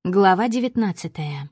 Глава 19.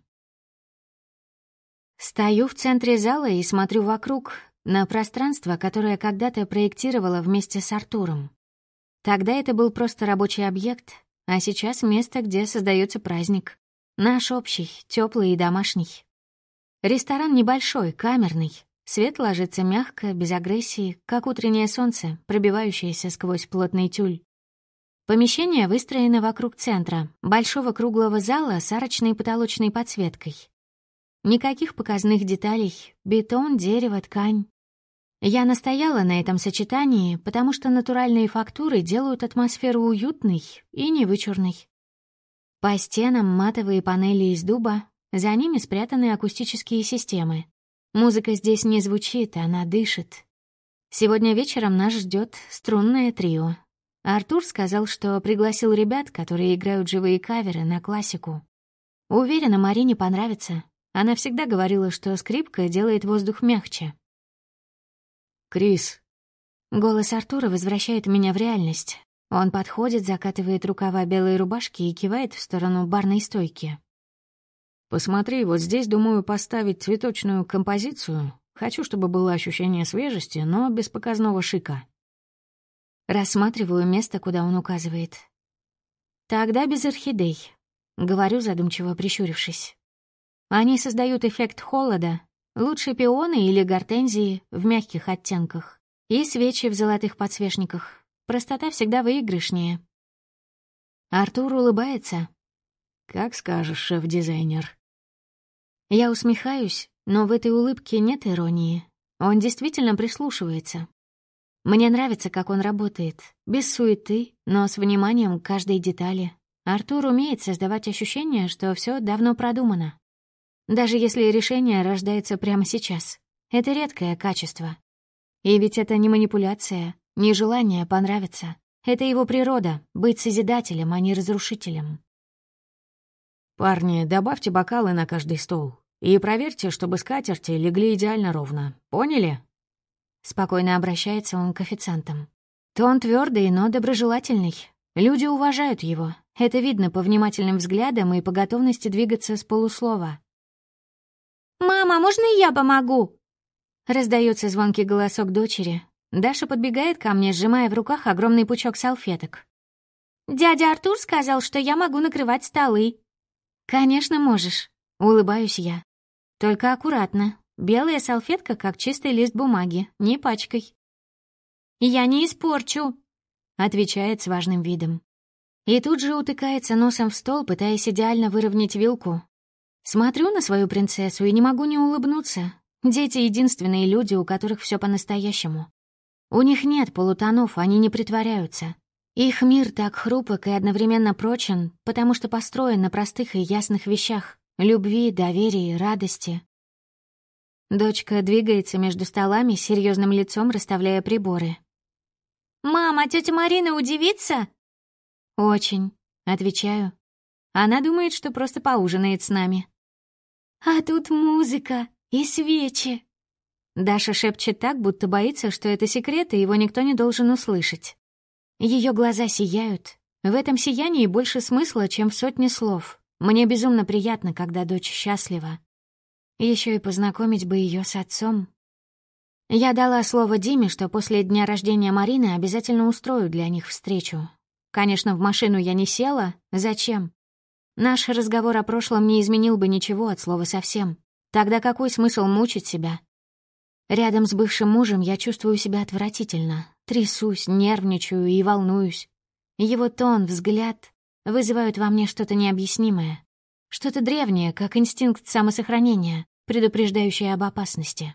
Стою в центре зала и смотрю вокруг, на пространство, которое когда-то проектировала вместе с Артуром. Тогда это был просто рабочий объект, а сейчас место, где создается праздник. Наш общий, теплый и домашний. Ресторан небольшой, камерный. Свет ложится мягко, без агрессии, как утреннее солнце, пробивающееся сквозь плотный тюль. Помещение выстроено вокруг центра, большого круглого зала с арочной потолочной подсветкой. Никаких показных деталей — бетон, дерево, ткань. Я настояла на этом сочетании, потому что натуральные фактуры делают атмосферу уютной и невычурной. По стенам матовые панели из дуба, за ними спрятаны акустические системы. Музыка здесь не звучит, она дышит. Сегодня вечером нас ждет струнное трио. Артур сказал, что пригласил ребят, которые играют живые каверы на классику. Уверена, Марине понравится. Она всегда говорила, что скрипка делает воздух мягче. «Крис». Голос Артура возвращает меня в реальность. Он подходит, закатывает рукава белой рубашки и кивает в сторону барной стойки. «Посмотри, вот здесь, думаю, поставить цветочную композицию. Хочу, чтобы было ощущение свежести, но без показного шика». Рассматриваю место, куда он указывает. «Тогда без орхидей», — говорю, задумчиво прищурившись. «Они создают эффект холода. Лучше пионы или гортензии в мягких оттенках. И свечи в золотых подсвечниках. Простота всегда выигрышнее». Артур улыбается. «Как скажешь, шеф-дизайнер». Я усмехаюсь, но в этой улыбке нет иронии. Он действительно прислушивается. Мне нравится, как он работает. Без суеты, но с вниманием к каждой детали. Артур умеет создавать ощущение, что все давно продумано. Даже если решение рождается прямо сейчас. Это редкое качество. И ведь это не манипуляция, не желание понравиться. Это его природа — быть созидателем, а не разрушителем. «Парни, добавьте бокалы на каждый стол. И проверьте, чтобы скатерти легли идеально ровно. Поняли?» Спокойно обращается он к официантам. Тон твердый, но доброжелательный. Люди уважают его. Это видно по внимательным взглядам и по готовности двигаться с полуслова. «Мама, можно я помогу?» Раздается звонкий голосок дочери. Даша подбегает ко мне, сжимая в руках огромный пучок салфеток. «Дядя Артур сказал, что я могу накрывать столы». «Конечно, можешь», — улыбаюсь я. «Только аккуратно. Белая салфетка, как чистый лист бумаги, не пачкай». «Я не испорчу», — отвечает с важным видом. И тут же утыкается носом в стол, пытаясь идеально выровнять вилку. Смотрю на свою принцессу и не могу не улыбнуться. Дети — единственные люди, у которых все по-настоящему. У них нет полутонов, они не притворяются. Их мир так хрупок и одновременно прочен, потому что построен на простых и ясных вещах — любви, доверии, радости. Дочка двигается между столами с серьезным лицом, расставляя приборы. «Мама, тетя Марина удивится?» «Очень», — отвечаю. Она думает, что просто поужинает с нами. «А тут музыка и свечи». Даша шепчет так, будто боится, что это секрет, и его никто не должен услышать. Ее глаза сияют. В этом сиянии больше смысла, чем в сотне слов. Мне безумно приятно, когда дочь счастлива. Еще и познакомить бы ее с отцом. Я дала слово Диме, что после дня рождения Марины обязательно устрою для них встречу. Конечно, в машину я не села. Зачем? Наш разговор о прошлом не изменил бы ничего от слова совсем. Тогда какой смысл мучить себя? Рядом с бывшим мужем я чувствую себя отвратительно. Трясусь, нервничаю и волнуюсь. Его тон, взгляд вызывают во мне что-то необъяснимое. Что-то древнее, как инстинкт самосохранения, предупреждающий об опасности.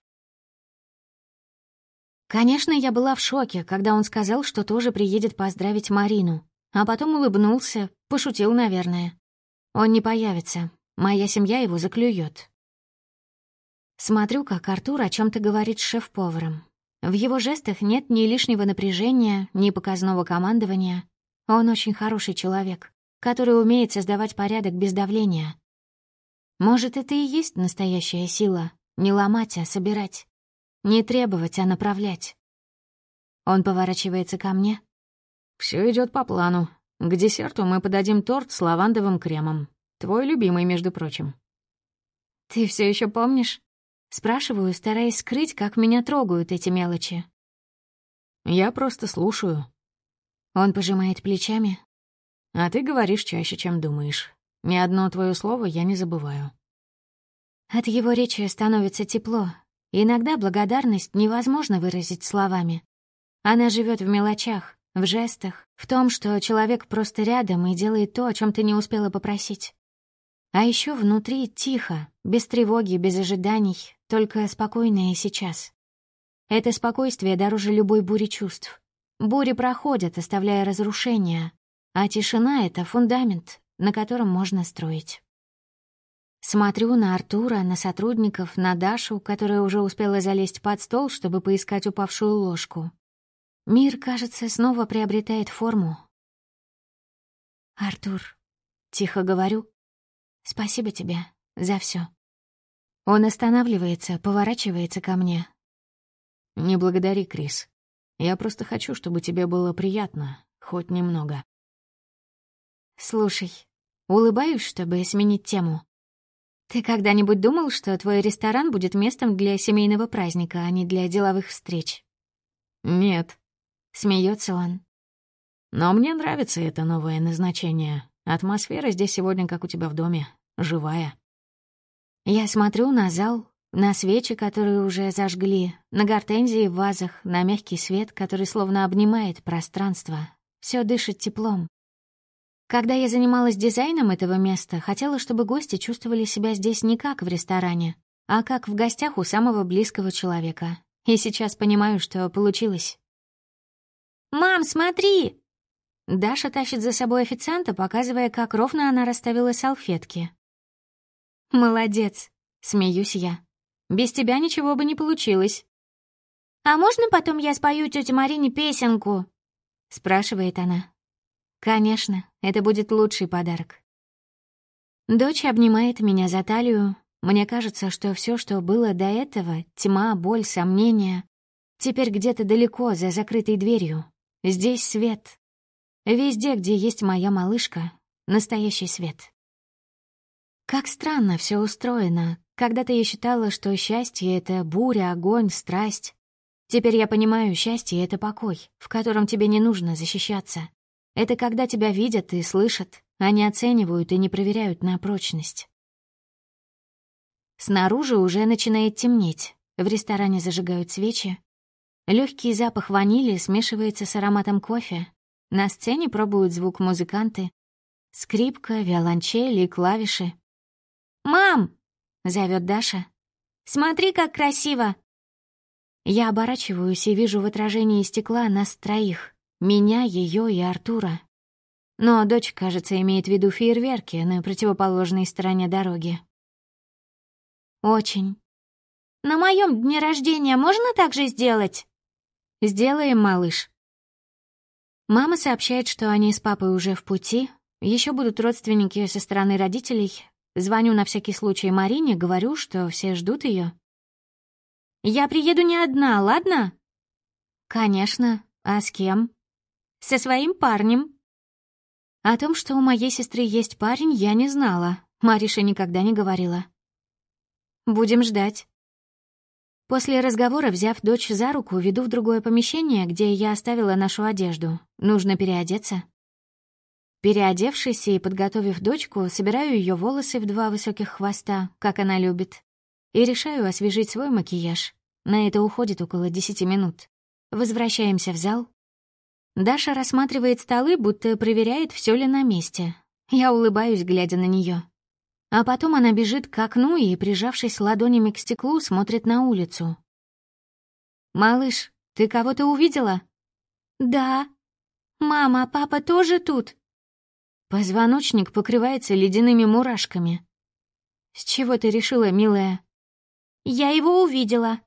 Конечно, я была в шоке, когда он сказал, что тоже приедет поздравить Марину, а потом улыбнулся, пошутил, наверное. Он не появится, моя семья его заклюет. Смотрю, как Артур о чем-то говорит с шеф-поваром. В его жестах нет ни лишнего напряжения, ни показного командования. Он очень хороший человек, который умеет создавать порядок без давления. Может, это и есть настоящая сила — не ломать, а собирать. Не требовать, а направлять. Он поворачивается ко мне. «Все идет по плану. К десерту мы подадим торт с лавандовым кремом. Твой любимый, между прочим. Ты все еще помнишь? Спрашиваю, стараясь скрыть, как меня трогают эти мелочи. Я просто слушаю. Он пожимает плечами. А ты говоришь чаще, чем думаешь. Ни одно твое слово я не забываю. От его речи становится тепло. Иногда благодарность невозможно выразить словами. Она живет в мелочах, в жестах, в том, что человек просто рядом и делает то, о чем ты не успела попросить. А еще внутри тихо, без тревоги, без ожиданий, только спокойное сейчас. Это спокойствие дороже любой бури чувств. Бури проходят, оставляя разрушения, а тишина — это фундамент, на котором можно строить. Смотрю на Артура, на сотрудников, на Дашу, которая уже успела залезть под стол, чтобы поискать упавшую ложку. Мир, кажется, снова приобретает форму. «Артур», — тихо говорю, — «спасибо тебе за все». Он останавливается, поворачивается ко мне. Не благодари, Крис. Я просто хочу, чтобы тебе было приятно, хоть немного. Слушай, улыбаюсь, чтобы сменить тему. Ты когда-нибудь думал, что твой ресторан будет местом для семейного праздника, а не для деловых встреч? Нет. Смеется он. Но мне нравится это новое назначение. Атмосфера здесь сегодня, как у тебя в доме, живая. Я смотрю на зал, на свечи, которые уже зажгли, на гортензии в вазах, на мягкий свет, который словно обнимает пространство. Все дышит теплом. Когда я занималась дизайном этого места, хотела, чтобы гости чувствовали себя здесь не как в ресторане, а как в гостях у самого близкого человека. И сейчас понимаю, что получилось. «Мам, смотри!» Даша тащит за собой официанта, показывая, как ровно она расставила салфетки. «Молодец!» — смеюсь я. «Без тебя ничего бы не получилось». «А можно потом я спою тете Марине песенку?» — спрашивает она. «Конечно, это будет лучший подарок». Дочь обнимает меня за талию. Мне кажется, что все, что было до этого, тьма, боль, сомнения, теперь где-то далеко, за закрытой дверью. Здесь свет. Везде, где есть моя малышка, настоящий свет. Как странно все устроено. Когда-то я считала, что счастье — это буря, огонь, страсть. Теперь я понимаю, счастье — это покой, в котором тебе не нужно защищаться. Это когда тебя видят и слышат, а не оценивают и не проверяют на прочность. Снаружи уже начинает темнеть. В ресторане зажигают свечи. Легкий запах ванили смешивается с ароматом кофе. На сцене пробуют звук музыканты. Скрипка, виолончель и клавиши. «Мам!» — зовет Даша. «Смотри, как красиво!» Я оборачиваюсь и вижу в отражении стекла нас троих. Меня, ее и Артура. Но дочь, кажется, имеет в виду фейерверки на противоположной стороне дороги. «Очень. На моем дне рождения можно так же сделать?» «Сделаем, малыш». Мама сообщает, что они с папой уже в пути. Еще будут родственники со стороны родителей. Звоню на всякий случай Марине, говорю, что все ждут ее. «Я приеду не одна, ладно?» «Конечно. А с кем?» «Со своим парнем». О том, что у моей сестры есть парень, я не знала. Мариша никогда не говорила. «Будем ждать». После разговора, взяв дочь за руку, веду в другое помещение, где я оставила нашу одежду. Нужно переодеться. Переодевшись и подготовив дочку, собираю ее волосы в 2 высоких хвоста, как она любит, и решаю освежить свой макияж. На это уходит около 10 минут. Возвращаемся в зал. Даша рассматривает столы, будто проверяет, все ли на месте. Я улыбаюсь, глядя на нее. А потом она бежит к окну и, прижавшись ладонями к стеклу, смотрит на улицу. «Малыш, ты кого-то увидела?» «Да». «Мама, а папа тоже тут?» Позвоночник покрывается ледяными мурашками. «С чего ты решила, милая?» «Я его увидела».